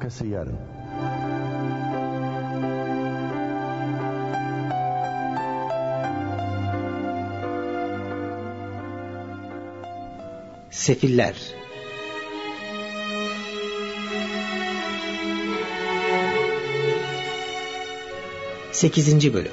Arkası yarın. Sefiller. Sekizinci bölüm.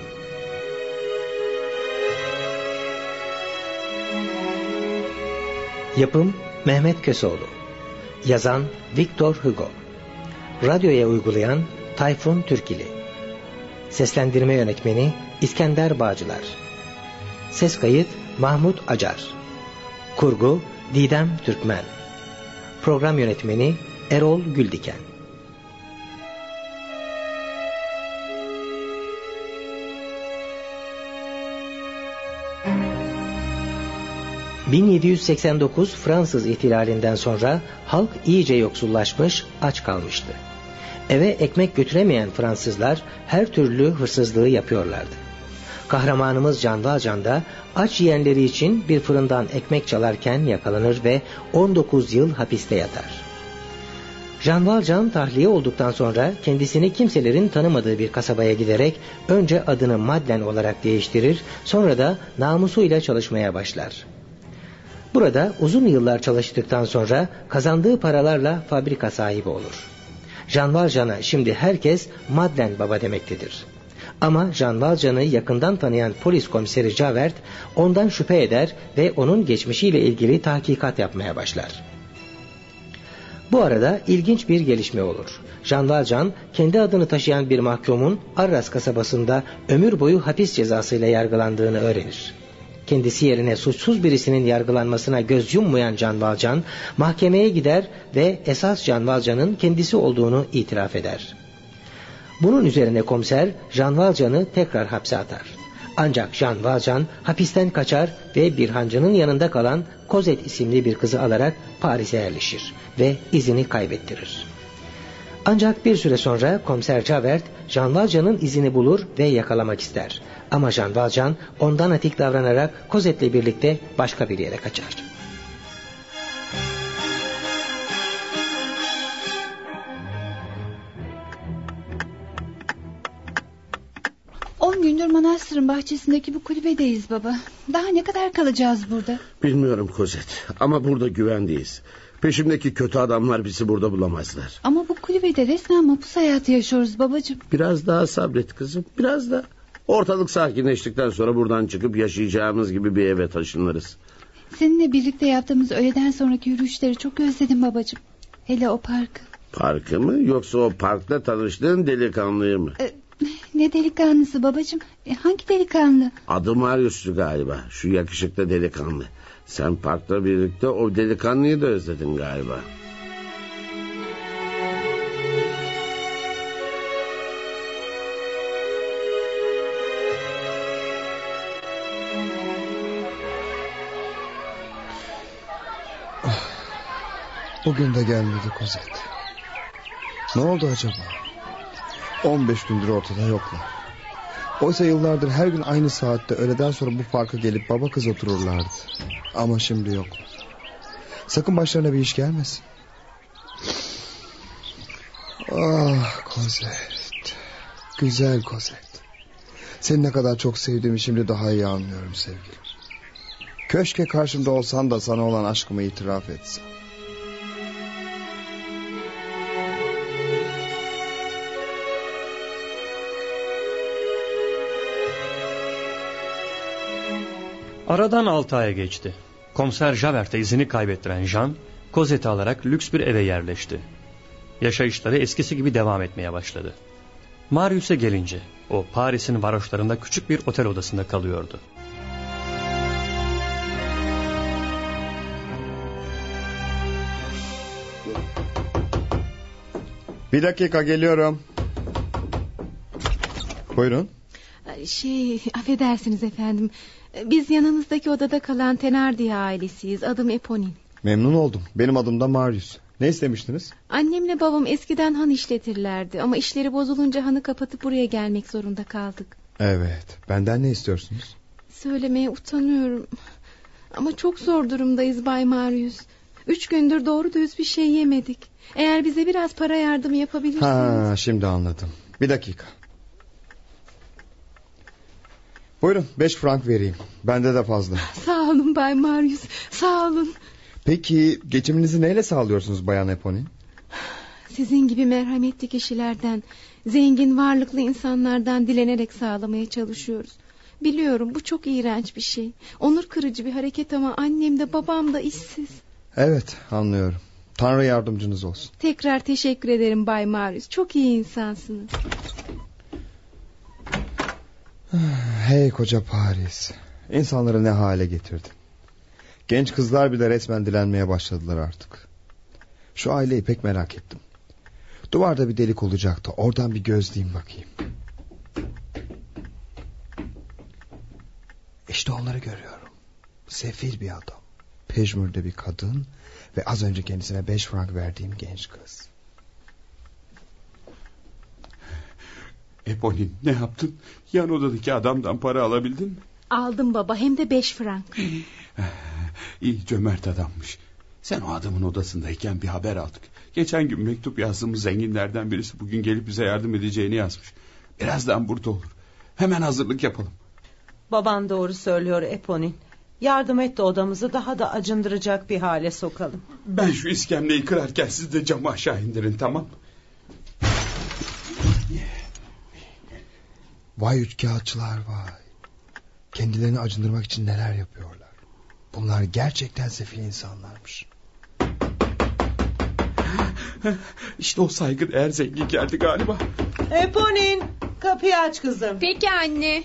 Yapım Mehmet Köseoğlu. Yazan Victor Hugo. Radyoya uygulayan Tayfun Türkili. Seslendirme yönetmeni İskender Bağcılar. Ses kayıt Mahmut Acar. Kurgu Didem Türkmen. Program yönetmeni Erol Güldiken. ...1789 Fransız ihtilalinden sonra halk iyice yoksullaşmış, aç kalmıştı. Eve ekmek götüremeyen Fransızlar her türlü hırsızlığı yapıyorlardı. Kahramanımız Can Valcan da aç yiyenleri için bir fırından ekmek çalarken yakalanır ve 19 yıl hapiste yatar. Can Valcan tahliye olduktan sonra kendisini kimselerin tanımadığı bir kasabaya giderek önce adını Madlen olarak değiştirir, sonra da namusuyla çalışmaya başlar. Burada uzun yıllar çalıştıktan sonra kazandığı paralarla fabrika sahibi olur. Can Valcan'a şimdi herkes Madlen Baba demektedir. Ama Can Valcan'ı yakından tanıyan polis komiseri Javert ondan şüphe eder ve onun geçmişiyle ilgili tahkikat yapmaya başlar. Bu arada ilginç bir gelişme olur. Can Valcan kendi adını taşıyan bir mahkumun Arras kasabasında ömür boyu hapis cezasıyla yargılandığını öğrenir. Kendisi yerine suçsuz birisinin yargılanmasına göz yummayan Can Valcan mahkemeye gider ve esas Can Valcan'ın kendisi olduğunu itiraf eder. Bunun üzerine komiser Can Valcan'ı tekrar hapse atar. Ancak Can Valcan hapisten kaçar ve bir hancının yanında kalan Cosette isimli bir kızı alarak Paris'e yerleşir ve izini kaybettirir. Ancak bir süre sonra komiser Javert Can Valcan'ın izini bulur ve yakalamak ister. Ama Can Valcan ondan atik davranarak Cosette'le birlikte başka bir yere kaçar. 10 gündür manastırın bahçesindeki bu kulübedeyiz baba. Daha ne kadar kalacağız burada? Bilmiyorum Cosette ama burada güvendeyiz. Peşimdeki kötü adamlar bizi burada bulamazlar. Ama bu kulübede resmen mahpus hayatı yaşıyoruz babacığım. Biraz daha sabret kızım, biraz daha. Ortalık sakinleştikten sonra buradan çıkıp yaşayacağımız gibi bir eve taşınırız. Seninle birlikte yaptığımız öğleden sonraki yürüyüşleri çok özledim babacığım. Hele o parkı. Parkı mı yoksa o parkta tanıştığın delikanlıyı mı? Ne delikanlısı babacığım? Hangi delikanlı? Adı Marius'tu galiba, şu yakışıklı delikanlı. Sen parkta birlikte o delikanlıyı da özledin galiba. Bugün de gelmedi Cosette. Ne oldu acaba? 15 gündür ortada yoklar. Oysa yıllardır her gün aynı saatte öğleden sonra bu parka gelip baba kız otururlardı. Ama şimdi yoklar. Sakın başlarına bir iş gelmesin. Ah Cosette. Güzel Cosette. Seni ne kadar çok sevdiğimi şimdi daha iyi anlıyorum sevgilim. Keşke karşımda olsan da sana olan aşkımı itiraf etsem. Aradan 6 ay geçti. Komiser Javert'e izini kaybettiren Jean, Cosette'i alarak lüks bir eve yerleşti. Yaşayışları eskisi gibi devam etmeye başladı. Marius'e gelince, o Paris'in varoşlarında küçük bir otel odasında kalıyordu. Bir dakika geliyorum. Buyurun. Affedersiniz efendim. Biz yanınızdaki odada kalan Thenardier ailesiyiz. Adım Eponine. Memnun oldum. Benim adım da Marius. Ne istemiştiniz? Annemle babam eskiden han işletirlerdi. Ama işleri bozulunca hanı kapatıp buraya gelmek zorunda kaldık. Evet. Benden ne istiyorsunuz? Söylemeye utanıyorum. Ama çok zor durumdayız Bay Marius. 3 gündür doğru düz bir şey yemedik. Eğer bize biraz para yardımı yapabilirsiniz. Şimdi anladım. Bir dakika. Buyurun 5 frank vereyim. Bende de fazla. Sağ olun Bay Marius, sağ olun. Peki geçiminizi neyle sağlıyorsunuz Bayan Eponin? Sizin gibi merhametli kişilerden, zengin varlıklı insanlardan dilenerek sağlamaya çalışıyoruz. Biliyorum bu çok iğrenç bir şey. Onur kırıcı bir hareket ama annem de babam da işsiz. Evet, anlıyorum. Tanrı yardımcınız olsun. Tekrar teşekkür ederim Bay Marius. Çok iyi insansınız. Hey koca Paris. İnsanları ne hale getirdin. Genç kızlar bile resmen dilenmeye başladılar artık. Şu aileyi pek merak ettim. Duvarda bir delik olacaktı. Oradan bir gözleyeyim bakayım. İşte onları görüyorum. Sefil bir adam. Pejmürde bir kadın. Ve az önce kendisine 5 frank verdiğim genç kız. Eponin, ne yaptın? Yan odadaki adamdan para alabildin mi? Aldım baba, hem de 5 frank. İyi, cömert adammış. Sen o adamın odasındayken bir haber aldık. Geçen gün mektup yazdığımız zenginlerden birisi bugün gelip bize yardım edeceğini yazmış. Birazdan burada olur. Hemen hazırlık yapalım. Baban doğru söylüyor Eponin. Yardım et de odamızı daha da acındıracak bir hale sokalım. Ben şu iskemleyi kırarken siz de camı aşağı indirin, tamam? Vay üçkağıtçılar vay. Kendilerini acındırmak için neler yapıyorlar. Bunlar gerçekten sefil insanlarmış. İşte o saygıdeğer zengin geldi galiba. Eponin, kapıyı aç kızım. Peki anne.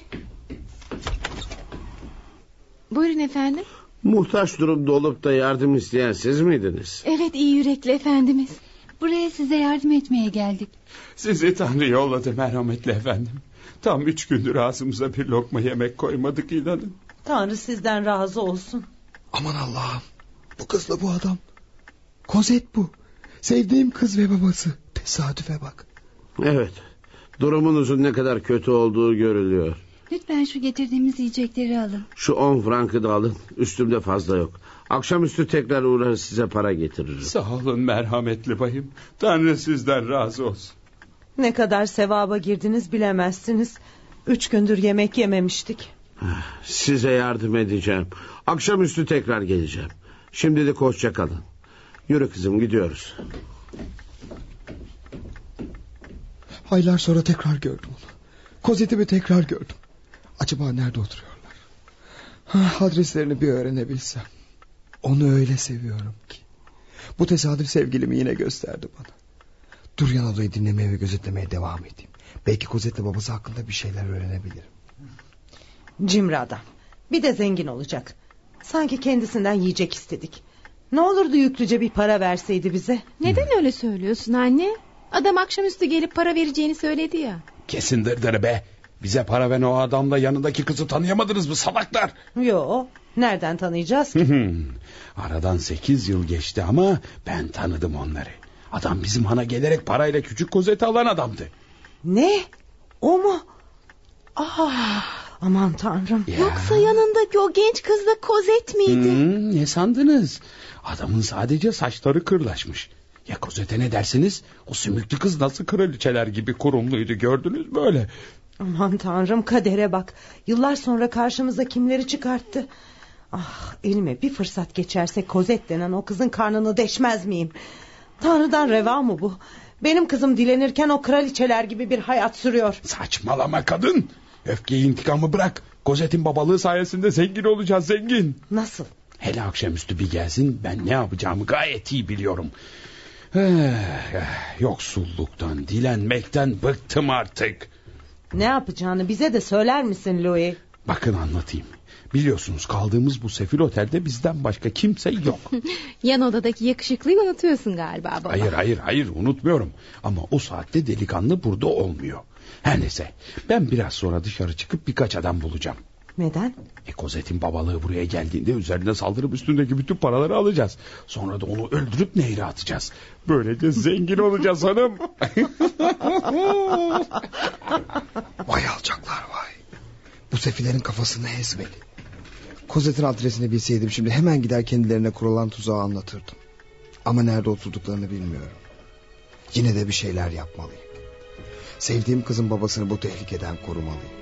Buyurun efendim. Muhtaç durumda olup da yardım isteyen siz miydiniz? Evet, iyi yürekli efendimiz. Buraya size yardım etmeye geldik. Sizi Tanrı yolladı merhametli efendim. Tam 3 gündür ağzımıza bir lokma yemek koymadık, inanın. Tanrı sizden razı olsun. Aman Allah'ım. Bu kızla bu adam. Kozet bu. Sevdiğim kız ve babası. Tesadüfe bak. Evet. Durumunuzun ne kadar kötü olduğu görülüyor. Lütfen şu getirdiğimiz yiyecekleri alın. Şu 10 frankı da alın. Üstümde fazla yok. Akşamüstü tekrar uğrarız, size para getiririm. Sağ olun merhametli bayım. Tanrı sizden razı olsun. Ne kadar sevaba girdiniz bilemezsiniz. 3 gündür yemek yememiştik. Size yardım edeceğim. Akşamüstü tekrar geleceğim. Şimdilik hoşça kalın. Yürü kızım, gidiyoruz. Aylar sonra tekrar gördüm onu. Kozetimi tekrar gördüm. Acaba nerede oturuyorlar? Adreslerini bir öğrenebilsem. Onu öyle seviyorum ki. Bu tesadüf sevgilimi yine gösterdi bana. Dur yan odayı dinlemeye ve gözetlemeye devam edeyim. Belki Kozet'le babası hakkında bir şeyler öğrenebilirim. Cimri adam. Bir de zengin olacak. Sanki kendisinden yiyecek istedik. Ne olurdu yüklüce bir para verseydi bize. Neden öyle söylüyorsun anne? Adam akşamüstü gelip para vereceğini söyledi ya. Kesin dırdırı be. Bize para veren o adamla yanındaki kızı tanıyamadınız mı salaklar? Yo, nereden tanıyacağız ki? Aradan 8 yıl geçti ama ben tanıdım onları. Adam bizim hana gelerek parayla küçük Kozet'i alan adamdı. Ne? O mu? Aman tanrım. Ya. Yoksa yanındaki o genç kız da Kozet miydi? Ne sandınız? Adamın sadece saçları kırlaşmış. Ya Kozet'e ne dersiniz? O sümüklü kız nasıl kraliçeler gibi kurumluydu, gördünüz böyle. Aman tanrım, kadere bak. Yıllar sonra karşımıza kimleri çıkarttı. Elime bir fırsat geçerse Kozet denen o kızın karnını deşmez miyim? Tanrı'dan reva mı bu? Benim kızım dilenirken o kraliçeler gibi bir hayat sürüyor. Saçmalama kadın. Öfkeyi, intikamı bırak. Kozet'in babalığı sayesinde zengin olacağız, zengin. Nasıl? Hele akşamüstü bir gelsin, ben ne yapacağımı gayet iyi biliyorum. Yoksulluktan, dilenmekten bıktım artık. Ne yapacağını bize de söyler misin Louis? Bakın anlatayım. Biliyorsunuz kaldığımız bu sefil otelde bizden başka kimse yok. Yan odadaki yakışıklıyı unutuyorsun galiba baba. Hayır unutmuyorum. Ama o saatte delikanlı burada olmuyor. Her neyse, ben biraz sonra dışarı çıkıp birkaç adam bulacağım. Neden? Kozet'in babalığı buraya geldiğinde üzerine saldırıp üstündeki bütün paraları alacağız. Sonra da onu öldürüp nehre atacağız. Böylece zengin olacağız hanım. Vay alçaklar vay. Bu sefillerin kafasını ezmeli. Kozet'in adresini bilseydim şimdi hemen gider kendilerine kurulan tuzağı anlatırdım. Ama nerede oturduklarını bilmiyorum. Yine de bir şeyler yapmalıyım. Sevdiğim kızın babasını bu tehlikeden korumalıyım.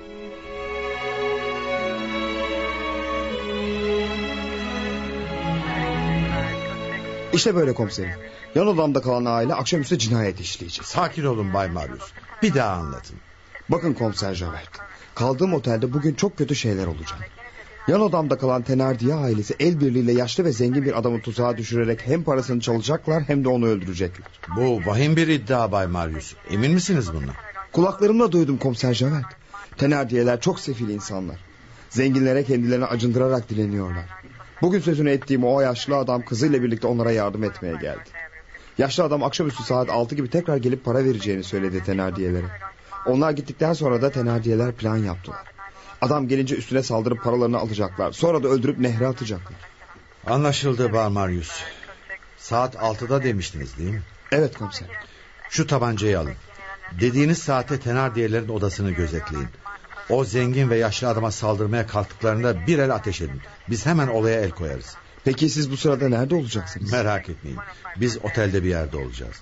İşte böyle komiserim. Yan odamda kalan aile akşamüstü cinayet işleyecek. Sakin olun Bay Marius. Bir daha anlatın. Bakın komiser Javert. Kaldığım otelde bugün çok kötü şeyler olacak. Yan odamda kalan Thenardier ailesi el birliğiyle yaşlı ve zengin bir adamı tuzağa düşürerek hem parasını çalacaklar hem de onu öldürecekler. Bu vahim bir iddia Bay Marius. Emin misiniz bundan? Kulaklarımla duydum komiser Javert. Thenardier'ler çok sefil insanlar. Zenginlere kendilerini acındırarak dileniyorlar. Bugün sözünü ettiğim o yaşlı adam kızıyla birlikte onlara yardım etmeye geldi. Yaşlı adam akşamüstü saat 6 gibi tekrar gelip para vereceğini söyledi Thenardier'lere. Onlar gittikten sonra da Thenardier'ler plan yaptılar. Adam gelince üstüne saldırıp paralarını alacaklar. Sonra da öldürüp nehre atacaklar. Anlaşıldı Bay Marius. Saat 6'da demiştiniz değil mi? Evet komiserim. Şu tabancayı alın. Dediğiniz saate Thenardier'lerin odasını gözetleyin. O zengin ve yaşlı adama saldırmaya kalktıklarında bir el ateş edin. Biz hemen olaya el koyarız. Peki siz bu sırada nerede olacaksınız? Merak etmeyin. Biz otelde bir yerde olacağız.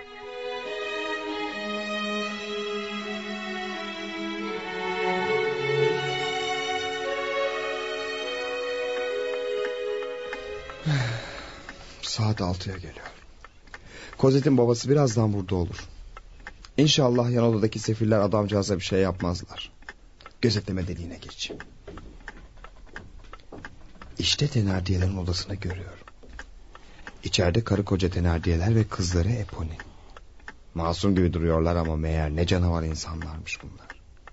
Saat 6'ya geliyor. Cosette'in babası birazdan burada olur. İnşallah yan odadaki sefiller adamcağıza bir şey yapmazlar. Gözetleme deliğine geçeyim. İşte Thenardier'lerin odasını görüyorum. İçeride karı koca Thenardier'ler ve kızları Eponine. Masum gibi duruyorlar ama meğer ne canavar insanlarmış bunlar.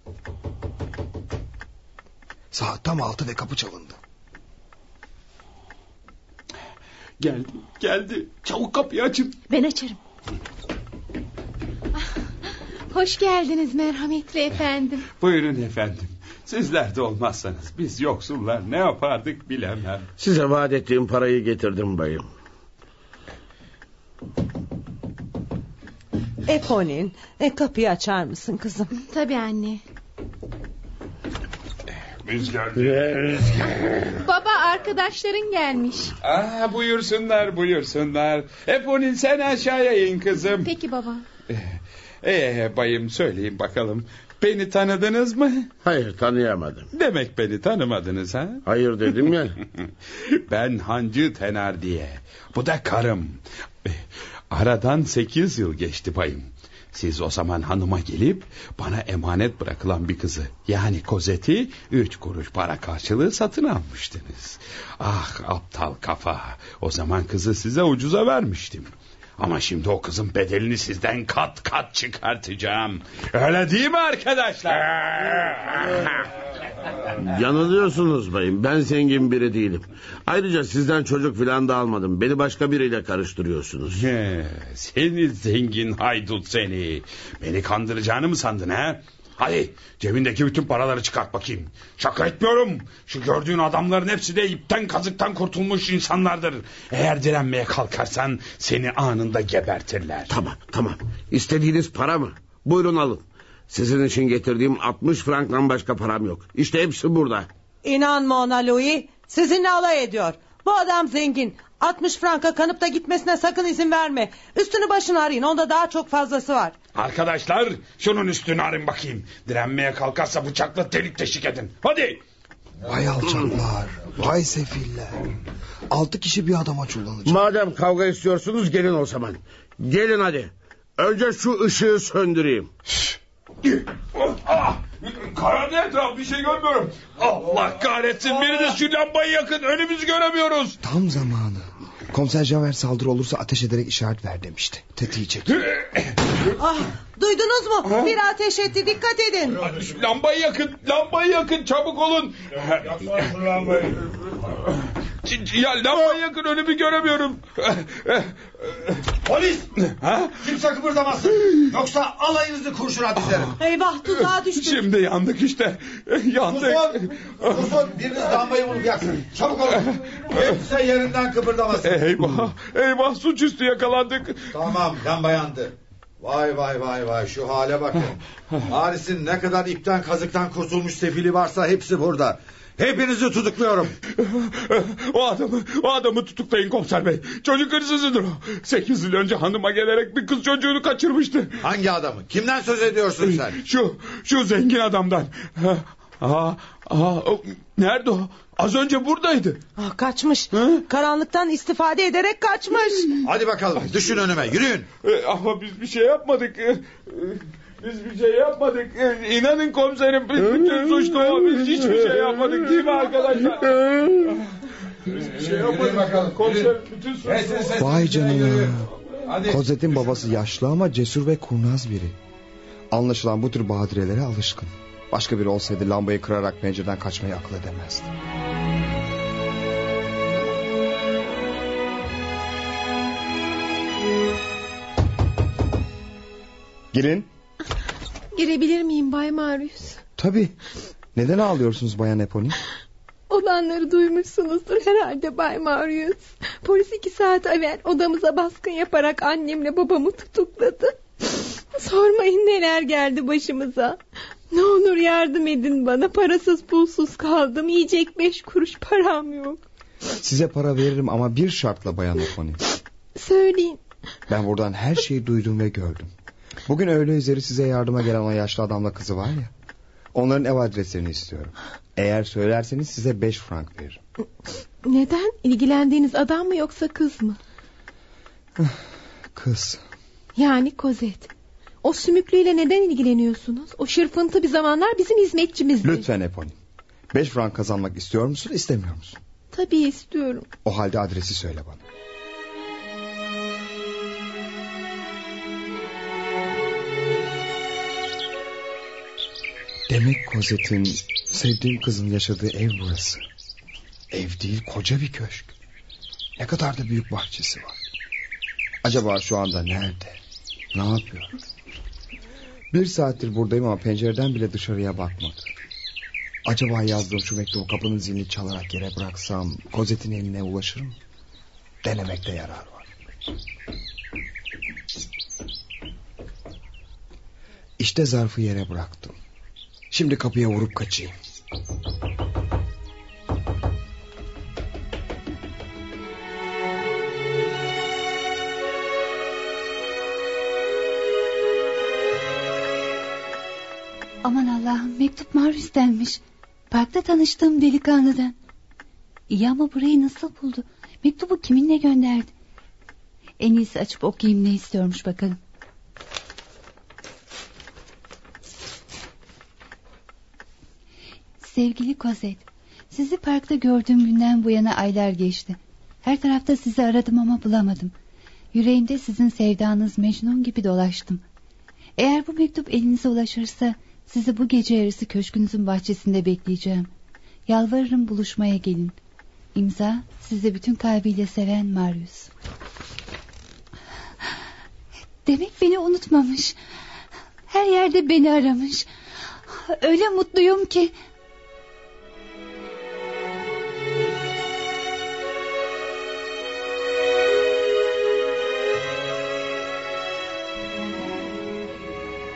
Saat tam 6 ve kapı çalındı. Geldi. Çabuk kapıyı açın. Ben açarım. Hoş geldiniz merhametli efendim. Buyurun efendim. Sizler de olmazsanız biz yoksullar ne yapardık bilemem. Size vaat ettiğim parayı getirdim bayım. Eponine, kapıyı açar mısın kızım? Tabii anne. Biz geldik. Baba arkadaşların gelmiş. Buyursunlar. Eponine sen aşağıya in kızım. Peki baba. Bayım söyleyin bakalım. Beni tanıdınız mı? Hayır, tanıyamadım. Demek beni tanımadınız ha? Hayır dedim ya. Ben Hancı Thenardier. Bu da karım. Aradan 8 yıl geçti bayım. Siz o zaman hanıma gelip bana emanet bırakılan bir kızı, yani Cosette'i 3 kuruş para karşılığı satın almıştınız. Ah aptal kafa. O zaman kızı size ucuza vermiştim. Ama şimdi o kızın bedelini sizden kat kat çıkartacağım. Öyle değil mi arkadaşlar? Yanılıyorsunuz bayım. Ben zengin biri değilim. Ayrıca sizden çocuk falan da almadım. Beni başka biriyle karıştırıyorsunuz. Seni zengin haydut seni. Beni kandıracağını mı sandın ha? Hadi cebindeki bütün paraları çıkart bakayım. Şaka etmiyorum. Şu gördüğün adamların hepsi de ipten kazıktan kurtulmuş insanlardır. Eğer direnmeye kalkarsan seni anında gebertirler. Tamam. İstediğiniz para mı? Buyurun alın. Sizin için getirdiğim 60 franktan başka param yok. İşte hepsi burada. İnanma ona Louis. Sizinle alay ediyor. Bu adam zengin. 60 franka kanıp da gitmesine sakın izin verme. Üstünü başını arayın. Onda daha çok fazlası var. Arkadaşlar şunun üstünü arayın bakayım. Direnmeye kalkarsa bıçakla delik deşik edin. Hadi. Vay alçaklar. Vay sefiller. 6 kişi bir adama çullanacak. Madem kavga istiyorsunuz gelin o zaman. Gelin hadi. Önce şu ışığı söndüreyim. Karanlık etraf, bir şey görmüyorum. Allah kahretsin, biriniz şu lambayı yakın, önümüzü göremiyoruz. Tam zamanı. Komiser Javert saldırı olursa ateş ederek işaret ver demişti. Tetiği çek. Duydunuz mu? Bir ateş etti, dikkat edin. Lambayı yakın çabuk olun. Lambayı yakın, önümü göremiyorum. Polis! Kimse kıpırdamasın. Yoksa alayınızı kurşuna dizerim. Eyvah, tuzağa düştük. Şimdi yandık işte. Yandık. Kurşun, biriniz lambayı bulup yaksın. Çabuk olun. Kimse yerinden kıpırdamasın. Eyvah, suçüstü yakalandık. Tamam, lamba yandı. Vay şu hale bakın. Paris'in ne kadar ipten kazıktan kurtulmuş sefili varsa hepsi burada. Hepinizi tutukluyorum. O adamı tutuklayın komiser bey. Çocuk hırsızıdır o. 8 yıl önce hanıma gelerek bir kız çocuğunu kaçırmıştı. Hangi adamı? Kimden söz ediyorsun sen? Şu zengin adamdan. Nerede o? Az önce buradaydı. Kaçmış. Karanlıktan istifade ederek kaçmış. Hadi bakalım, düşün önüme, yürüyün. Ama biz bir şey yapmadık. İnanın komiserim, bütün suçlu o. Biz hiçbir şey yapmadık, değil mi arkadaşlar? Biz bir şey yapmadık. Komiserim, bütün suçlu o. Vay canına. Cosette'in babası yaşlı ama cesur ve kurnaz biri. Anlaşılan bu tür badirelere alışkın. Başka biri olsaydı lambayı kırarak pencereden kaçmayı akıl edemezdi. Girin. Girebilir miyim Bay Marius? Tabii. Neden ağlıyorsunuz Bayan Eponi? Olanları duymuşsunuzdur herhalde Bay Marius. Polis 2 saat evvel odamıza baskın yaparak annemle babamı tutukladı. Sormayın neler geldi başımıza. Ne olur yardım edin bana. Parasız pulsuz kaldım. Yiyecek 5 kuruş param yok. Size para veririm ama bir şartla Bayan Eponi. Söyleyin. Ben buradan her şeyi duydum ve gördüm. Bugün öğle üzeri size yardıma gelen o yaşlı adamla kızı var ya. Onların ev adreslerini istiyorum. Eğer söylerseniz size 5 frank veririm. Neden? İlgilendiğiniz adam mı yoksa kız mı? Kız. Yani Cosette. O sümüklüyle neden ilgileniyorsunuz? O şırfıntı bir zamanlar bizim hizmetçimizdi. Lütfen Eponi. 5 frank kazanmak istiyor musun, istemiyor musun? Tabii istiyorum. O halde adresi söyle bana. Demek Cosette'in sevdiğim kızın yaşadığı ev burası. Ev değil, koca bir köşk. Ne kadar da büyük bahçesi var. Acaba şu anda nerede? Ne yapıyor? 1 saattir buradayım ama pencereden bile dışarıya bakmadı. Acaba yazdığım şu mektubu kapının zilini çalarak yere bıraksam Cosette'in eline ulaşır mı? Denemekte yarar var. İşte zarfı yere bıraktım. Şimdi kapıya vurup kaçayım. Aman Allah'ım, mektup Marius'tenmiş. Parkta tanıştığım delikanlıdan. İyi ama burayı nasıl buldu? Mektubu kiminle gönderdi? En iyisi açıp okuyayım, ne istiyormuş bakalım. Sevgili Cosette, sizi parkta gördüğüm günden bu yana aylar geçti. Her tarafta sizi aradım ama bulamadım. Yüreğimde sizin sevdanız Mecnun gibi dolaştım. Eğer bu mektup elinize ulaşırsa sizi bu gece yarısı köşkünüzün bahçesinde bekleyeceğim. Yalvarırım buluşmaya gelin. İmza, sizi bütün kalbiyle seven Marius. Demek beni unutmamış. Her yerde beni aramış. Öyle mutluyum ki.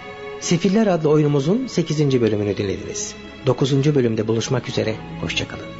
Sefiller adlı oyunumuzun 8. bölümünü dinlediniz. 9. bölümde buluşmak üzere, hoşça kalın.